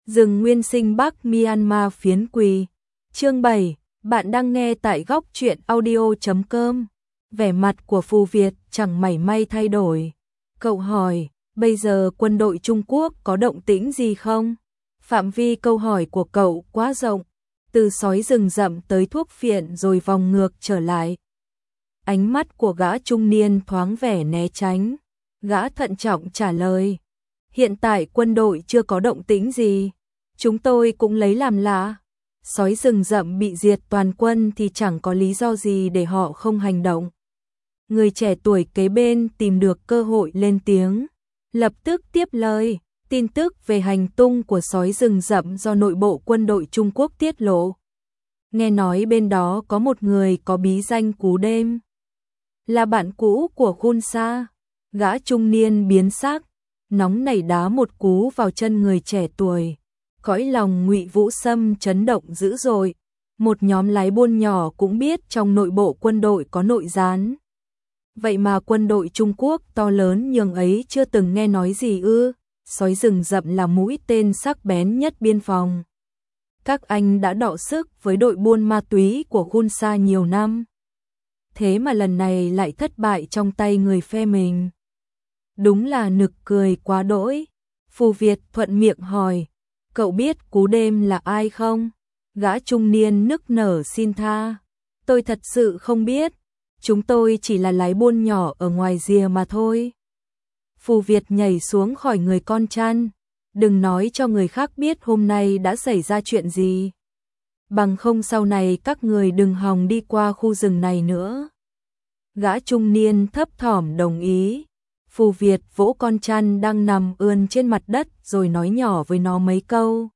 Rừng nguyên sinh Bắc Myanmar phiến quỳ. Chương 7, bạn đang nghe tại góc truyện audio.com. Vẻ mặt của Phù Việt chẳng mảy may thay đổi. Cậu hỏi, bây giờ quân đội Trung Quốc có động tĩnh gì không? Phạm vi câu hỏi của cậu quá rộng, từ sói rừng rậm tới thuốc phiện rồi vòng ngược trở lại. Ánh mắt của gã trung niên thoáng vẻ né tránh. Gã thận trọng trả lời, hiện tại quân đội chưa có động tĩnh gì. Chúng tôi cũng lấy làm lạ. Sói rừng rậm bị diệt toàn quân thì chẳng có lý do gì để họ không hành động. Người trẻ tuổi kế bên tìm được cơ hội lên tiếng, lập tức tiếp lời. Tin tức về hành tung của sói rừng rậm do nội bộ quân đội Trung Quốc tiết lộ. Nghe nói bên đó có một người có bí danh Cú Đêm, là bạn cũ của Khun Sa. Gã trung niên biến sắc, nóng nảy đá một cú vào chân người trẻ tuổi. Cõi lòng Ngụy Vũ Sâm chấn động dữ dội. Một nhóm lái buôn nhỏ cũng biết trong nội bộ quân đội có nội gián. Vậy mà quân đội Trung Quốc to lớn nhường ấy chưa từng nghe nói gì ư? Sói rừng rậm là mũi tên sắc bén nhất biên phòng. Các anh đã đọ sức với đội buôn ma túy của Khun Sa nhiều năm. Thế mà lần này lại thất bại trong tay người phe mình. Đúng là nực cười quá đỗi. Phù Việt thuận miệng hỏi, cậu biết Cú Đêm là ai không? Gã trung niên nức nở xin tha. Tôi thật sự không biết. Chúng tôi chỉ là lái buôn nhỏ ở ngoài rìa mà thôi. Phù Việt nhảy xuống khỏi người con chăn. Đừng nói cho người khác biết hôm nay đã xảy ra chuyện gì. Bằng không sau này các người đừng hòng đi qua khu rừng này nữa. Gã trung niên thấp thỏm đồng ý. Phù Việt vỗ con chăn đang nằm ươn trên mặt đất rồi nói nhỏ với nó mấy câu.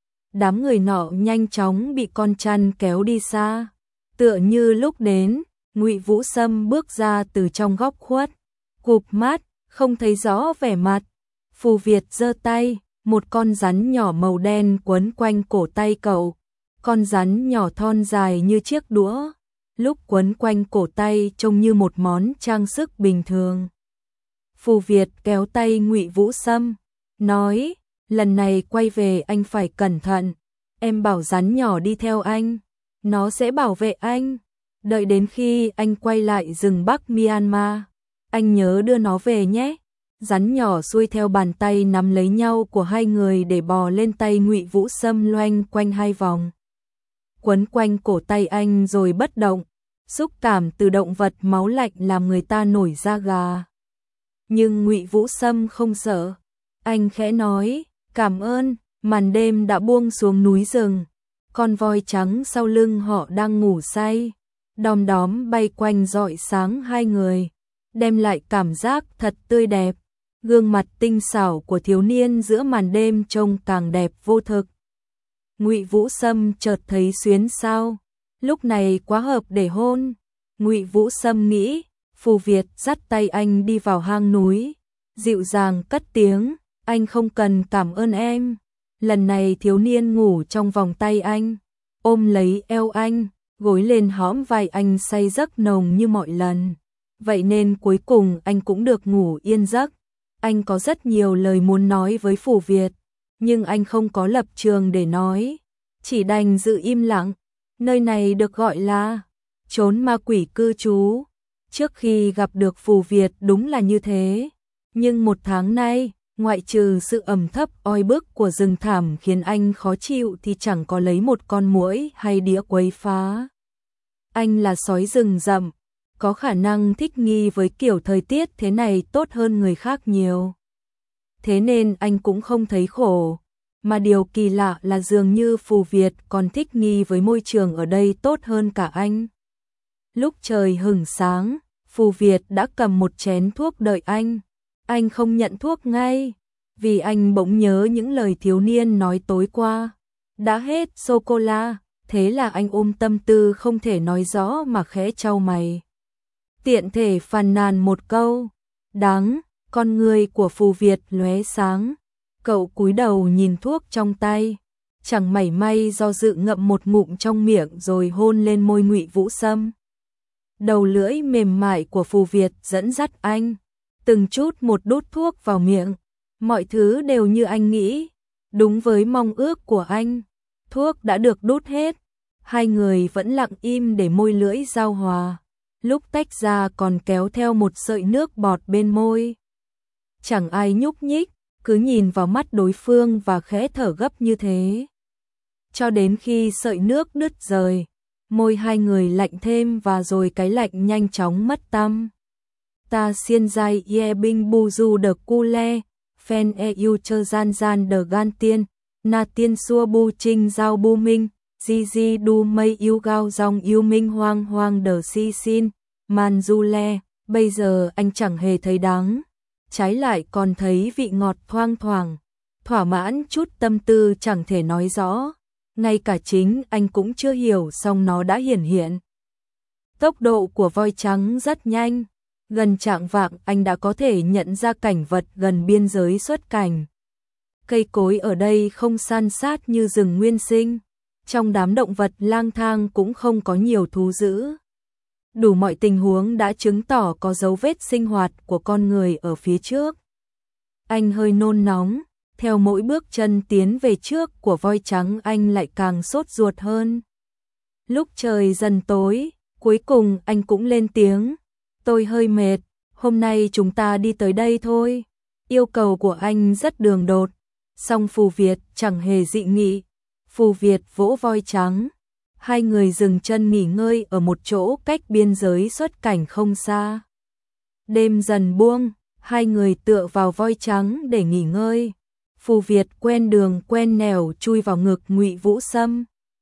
Đám người nọ nhanh chóng bị con chăn kéo đi xa. Tựa như lúc đến, Ngụy Vũ Sâm bước ra từ trong góc khuất, cụp mắt, không thấy rõ vẻ mặt. Phù Việt giơ tay, một con rắn nhỏ màu đen quấn quanh cổ tay cậu. Con rắn nhỏ thon dài như chiếc đũa, lúc quấn quanh cổ tay trông như một món trang sức bình thường. Phù Việt kéo tay Ngụy Vũ Sâm, nói, lần này quay về anh phải cẩn thận. Em bảo rắn nhỏ đi theo anh, nó sẽ bảo vệ anh. Đợi đến khi anh quay lại rừng Bắc Myanmar, anh nhớ đưa nó về nhé. Rắn nhỏ xuôi theo bàn tay nắm lấy nhau của hai người để bò lên tay Ngụy Vũ Sâm loanh quanh hai vòng. Quấn quanh cổ tay anh rồi bất động. Xúc cảm từ động vật máu lạnh làm người ta nổi da gà. Nhưng Ngụy Vũ Sâm không sợ. Anh khẽ nói, cảm ơn. Màn đêm đã buông xuống núi rừng. Con voi trắng sau lưng họ đang ngủ say. Đom đóm bay quanh rọi sáng hai người, đem lại cảm giác thật tươi đẹp. Gương mặt tinh xảo của thiếu niên giữa màn đêm trông càng đẹp vô thực. Ngụy Vũ Sâm chợt thấy xuyến sao, lúc này quá hợp để hôn. Ngụy Vũ Sâm nghĩ. Phù Việt dắt tay anh đi vào hang núi, dịu dàng cất tiếng, anh không cần cảm ơn em. Lần này thiếu niên ngủ trong vòng tay anh, ôm lấy eo anh, gối lên hõm vai anh say giấc nồng như mọi lần. Vậy nên cuối cùng anh cũng được ngủ yên giấc. Anh có rất nhiều lời muốn nói với Phù Việt, nhưng anh không có lập trường để nói, chỉ đành giữ im lặng. Nơi này được gọi là chốn ma quỷ cư trú. Trước khi gặp được Phù Việt đúng là như thế, nhưng một tháng nay, ngoại trừ sự ẩm thấp oi bức của rừng thảm khiến anh khó chịu thì chẳng có lấy một con muỗi hay đĩa quấy phá. Anh là sói rừng rậm, có khả năng thích nghi với kiểu thời tiết thế này tốt hơn người khác nhiều. Thế nên anh cũng không thấy khổ, mà điều kỳ lạ là dường như Phù Việt còn thích nghi với môi trường ở đây tốt hơn cả anh. Lúc trời hửng sáng, Phù Việt đã cầm một chén thuốc đợi anh. Anh không nhận thuốc ngay, vì anh bỗng nhớ những lời thiếu niên nói tối qua. Đã hết sô-cô-la, thế là anh ôm tâm tư không thể nói rõ mà khẽ chau mày. Tiện thể phàn nàn một câu, đáng, con người của Phù Việt lóe sáng. Cậu cúi đầu nhìn thuốc trong tay, chẳng mảy may do dự ngậm một ngụm trong miệng rồi hôn lên môi Ngụy Vũ Sâm. Đầu lưỡi mềm mại của Phù Việt dẫn dắt anh, từng chút một đút thuốc vào miệng. Mọi thứ đều như anh nghĩ, Đúng với mong ước của anh, thuốc đã được đút hết. Hai người vẫn lặng im để môi lưỡi giao hòa. Lúc tách ra còn kéo theo một sợi nước bọt bên môi. Chẳng ai nhúc nhích, cứ nhìn vào mắt đối phương và khẽ thở gấp như thế. Cho đến khi sợi nước đứt rời, môi hai người lạnh thêm và rồi cái lạnh nhanh chóng mất tăm. Ta xiên dai ye binh bu du de cule, phen e yu chơ gian gian de gan tiên, na tiên xua bu trinh giao bu minh, di di du mây yêu gao dòng yêu minh hoang hoang de si xin, man du le. Bây giờ anh chẳng hề thấy đắng, trái lại còn thấy vị ngọt thoang thoảng, thỏa mãn chút tâm tư chẳng thể nói rõ. Ngay cả chính anh cũng chưa hiểu xong nó đã hiển hiện. Tốc độ của voi trắng rất nhanh, gần chạng vạng anh đã có thể nhận ra cảnh vật gần biên giới xuất cảnh. Cây cối ở đây không san sát như rừng nguyên sinh, trong đám động vật lang thang cũng không có nhiều thú dữ. Đủ mọi tình huống đã chứng tỏ có dấu vết sinh hoạt của con người ở phía trước. Anh hơi nôn nóng. Theo mỗi bước chân tiến về trước của voi trắng anh lại càng sốt ruột hơn. Lúc trời dần tối, cuối cùng anh cũng lên tiếng. Tôi hơi mệt, hôm nay chúng ta đi tới đây thôi. Yêu cầu của anh rất đường đột, song Phù Việt chẳng hề dị nghị. Phù Việt vỗ voi trắng. Hai người dừng chân nghỉ ngơi ở một chỗ cách biên giới xuất cảnh không xa. Đêm dần buông, hai người tựa vào voi trắng để nghỉ ngơi. Phù Việt quen đường quen nẻo chui vào ngực Ngụy Vũ Sâm.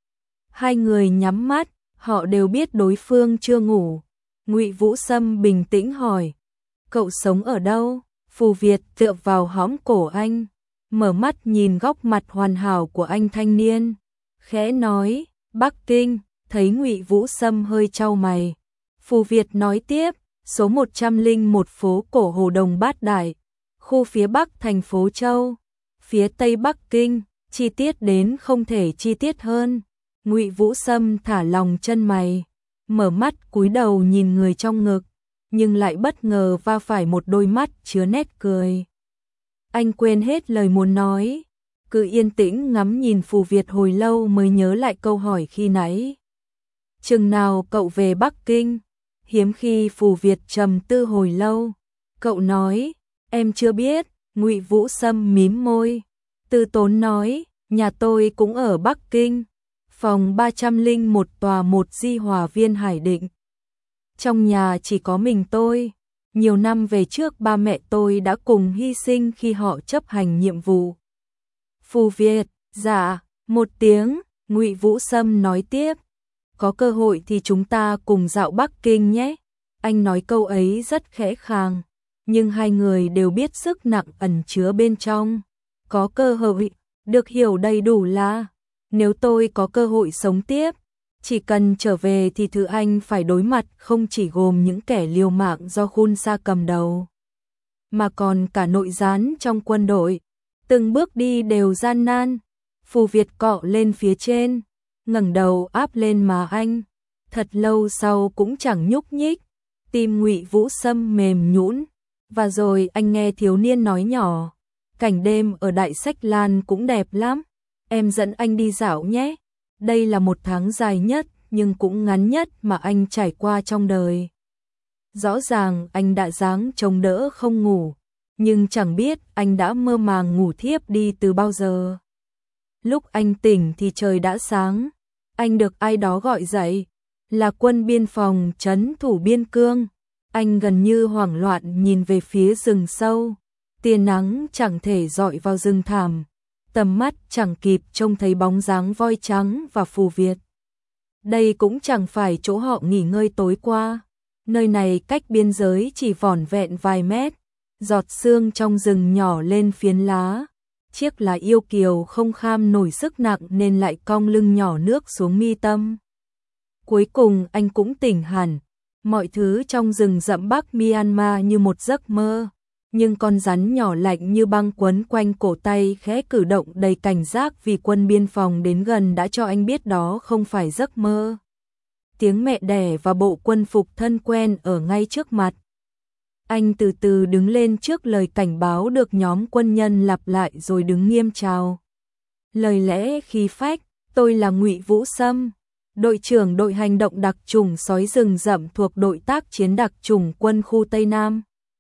Hai người nhắm mắt, họ đều biết đối phương chưa ngủ. Ngụy Vũ Sâm bình tĩnh hỏi, cậu sống ở đâu? Phù Việt tựa vào hõm cổ anh, mở mắt nhìn góc mặt hoàn hảo của anh thanh niên, khẽ nói, Bắc Kinh. Thấy Ngụy Vũ Sâm hơi chau mày, Phù Việt nói tiếp, số 101 phố cổ Hồ Đồng Bát Đại, khu phía Bắc thành phố Châu. Phía Tây Bắc Kinh, chi tiết đến không thể chi tiết hơn. Ngụy Vũ Sâm thả lòng chân mày, mở mắt cúi đầu nhìn người trong ngực, nhưng lại bất ngờ va phải một đôi mắt chứa nét cười. Anh quên hết lời muốn nói, cứ yên tĩnh ngắm nhìn Phù Việt hồi lâu mới nhớ lại câu hỏi khi nãy. Chừng nào cậu về Bắc Kinh? Hiếm khi Phù Việt trầm tư hồi lâu, cậu nói, em chưa biết. Ngụy Vũ Sâm mím môi, từ tốn nói, nhà tôi cũng ở Bắc Kinh, phòng 301 tòa 1 Di Hòa Viên Hải Định. Trong nhà chỉ có mình tôi, nhiều năm về trước ba mẹ tôi đã cùng hy sinh khi họ chấp hành nhiệm vụ. Phù Việt, dạ, một tiếng, Ngụy Vũ Sâm nói tiếp, có cơ hội thì chúng ta cùng dạo Bắc Kinh nhé. Anh nói câu ấy rất khẽ khàng, nhưng hai người đều biết sức nặng ẩn chứa bên trong. Có cơ hội, được hiểu đầy đủ là, nếu tôi có cơ hội sống tiếp, chỉ cần trở về thì thứ anh phải đối mặt không chỉ gồm những kẻ liều mạng do Khun Sa cầm đầu, mà còn cả nội gián trong quân đội. Từng bước đi đều gian nan. Phù Việt cọ lên phía trên, ngẩng đầu áp lên má anh. Thật lâu sau cũng chẳng nhúc nhích. Tim Ngụy Vũ Sâm mềm nhũn. Và rồi anh nghe thiếu niên nói nhỏ, cảnh đêm ở Đại Sách Lan cũng đẹp lắm, em dẫn anh đi dạo nhé. Đây là một tháng dài nhất nhưng cũng ngắn nhất mà anh trải qua trong đời. Rõ ràng anh đã ráng chống đỡ không ngủ, nhưng chẳng biết anh đã mơ màng ngủ thiếp đi từ bao giờ. Lúc anh tỉnh thì trời đã sáng, anh được ai đó gọi dậy, là quân biên phòng trấn thủ biên cương. Anh gần như hoảng loạn nhìn về phía rừng sâu, tia nắng chẳng thể dọi vào rừng thảm, tầm mắt chẳng kịp trông thấy bóng dáng voi trắng và Phù Việt. Đây cũng chẳng phải chỗ họ nghỉ ngơi tối qua, nơi này cách biên giới chỉ vỏn vẹn vài mét, giọt sương trong rừng nhỏ lên phiến lá, chiếc lá yêu kiều không kham nổi sức nặng nên lại cong lưng nhỏ nước xuống mi tâm. Cuối cùng anh cũng tỉnh hẳn. Mọi thứ trong rừng rậm Bắc Myanmar như một giấc mơ, nhưng con rắn nhỏ lạnh như băng quấn quanh cổ tay khẽ cử động đầy cảnh giác vì quân biên phòng đến gần đã cho anh biết đó không phải giấc mơ. Tiếng mẹ đẻ và bộ quân phục thân quen ở ngay trước mặt. Anh từ từ đứng lên trước lời cảnh báo được nhóm quân nhân lặp lại rồi đứng nghiêm chào. lời lẽ khí phách, tôi là Ngụy Vũ Sâm, đội trưởng đội hành động đặc chủng sói rừng rậm thuộc đội tác chiến đặc chủng quân khu Tây Nam.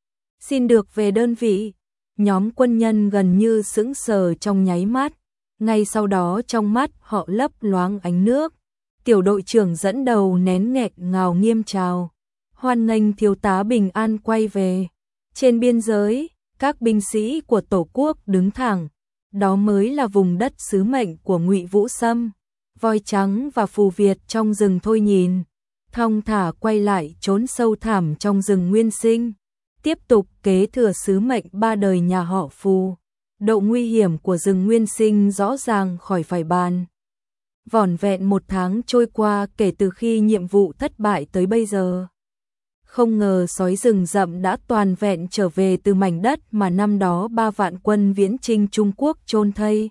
Xin được về đơn vị. Nhóm quân nhân gần như sững sờ trong nháy mắt, ngay sau đó trong mắt họ lấp loáng ánh nước. Tiểu đội trưởng dẫn đầu nén nghẹn ngào nghiêm chào, hoan nghênh thiếu tá bình an quay về. Trên biên giới, các binh sĩ của Tổ quốc đứng thẳng, đó mới là vùng đất sứ mệnh của Ngụy Vũ Sâm. Voi trắng và phù Việt trong rừng thôi nhìn, thong thả quay lại trốn sâu thẳm trong rừng nguyên sinh, tiếp tục kế thừa sứ mệnh ba đời nhà họ Phù. Độ nguy hiểm của rừng nguyên sinh rõ ràng khỏi phải bàn. Vỏn vẹn 1 tháng trôi qua kể từ khi nhiệm vụ thất bại tới bây giờ. Không ngờ sói rừng rậm đã toàn vẹn trở về từ mảnh đất mà năm đó 3 vạn quân viễn chinh Trung Quốc chôn thây.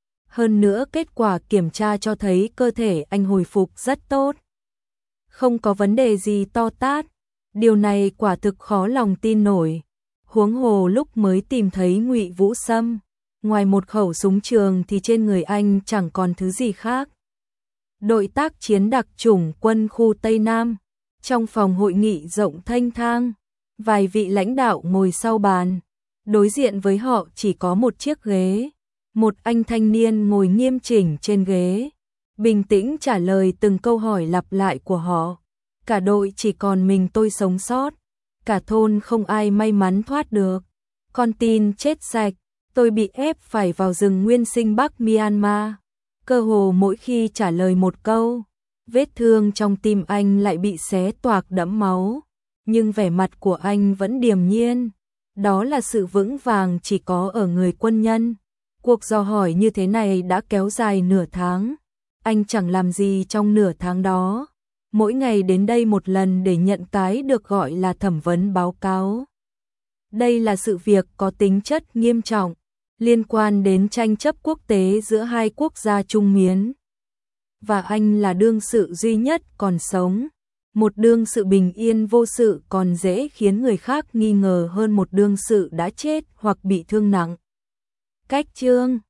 Hơn nữa kết quả kiểm tra cho thấy cơ thể anh hồi phục rất tốt. Không có vấn đề gì to tát. Điều này quả thực khó lòng tin nổi. Huống hồ lúc mới tìm thấy Ngụy Vũ Sâm, ngoài một khẩu súng trường thì trên người anh chẳng còn thứ gì khác. Đội tác chiến đặc chủng quân khu Tây Nam, trong phòng hội nghị rộng thênh thang, vài vị lãnh đạo ngồi sau bàn, đối diện với họ chỉ có một chiếc ghế, một anh thanh niên ngồi nghiêm chỉnh trên ghế, bình tĩnh trả lời từng câu hỏi lặp lại của họ. Cả đội chỉ còn mình tôi sống sót, cả thôn không ai may mắn thoát được. Con tin chết sạch, tôi bị ép phải vào rừng nguyên sinh Bắc Myanmar. Cơ hồ mỗi khi trả lời một câu, vết thương trong tim anh lại bị xé toạc đẫm máu, nhưng vẻ mặt của anh vẫn điềm nhiên. Đó là sự vững vàng chỉ có ở người quân nhân. Cuộc dò hỏi như thế này đã kéo dài nửa tháng. Anh chẳng làm gì trong nửa tháng đó. Mỗi ngày đến đây một lần để nhận cái được gọi là thẩm vấn báo cáo. Đây là sự việc có tính chất nghiêm trọng, liên quan đến tranh chấp quốc tế giữa hai quốc gia Trung Miến. Và anh là đương sự duy nhất còn sống. Một đương sự bình yên vô sự còn dễ khiến người khác nghi ngờ hơn một đương sự đã chết hoặc bị thương nặng. Cách chương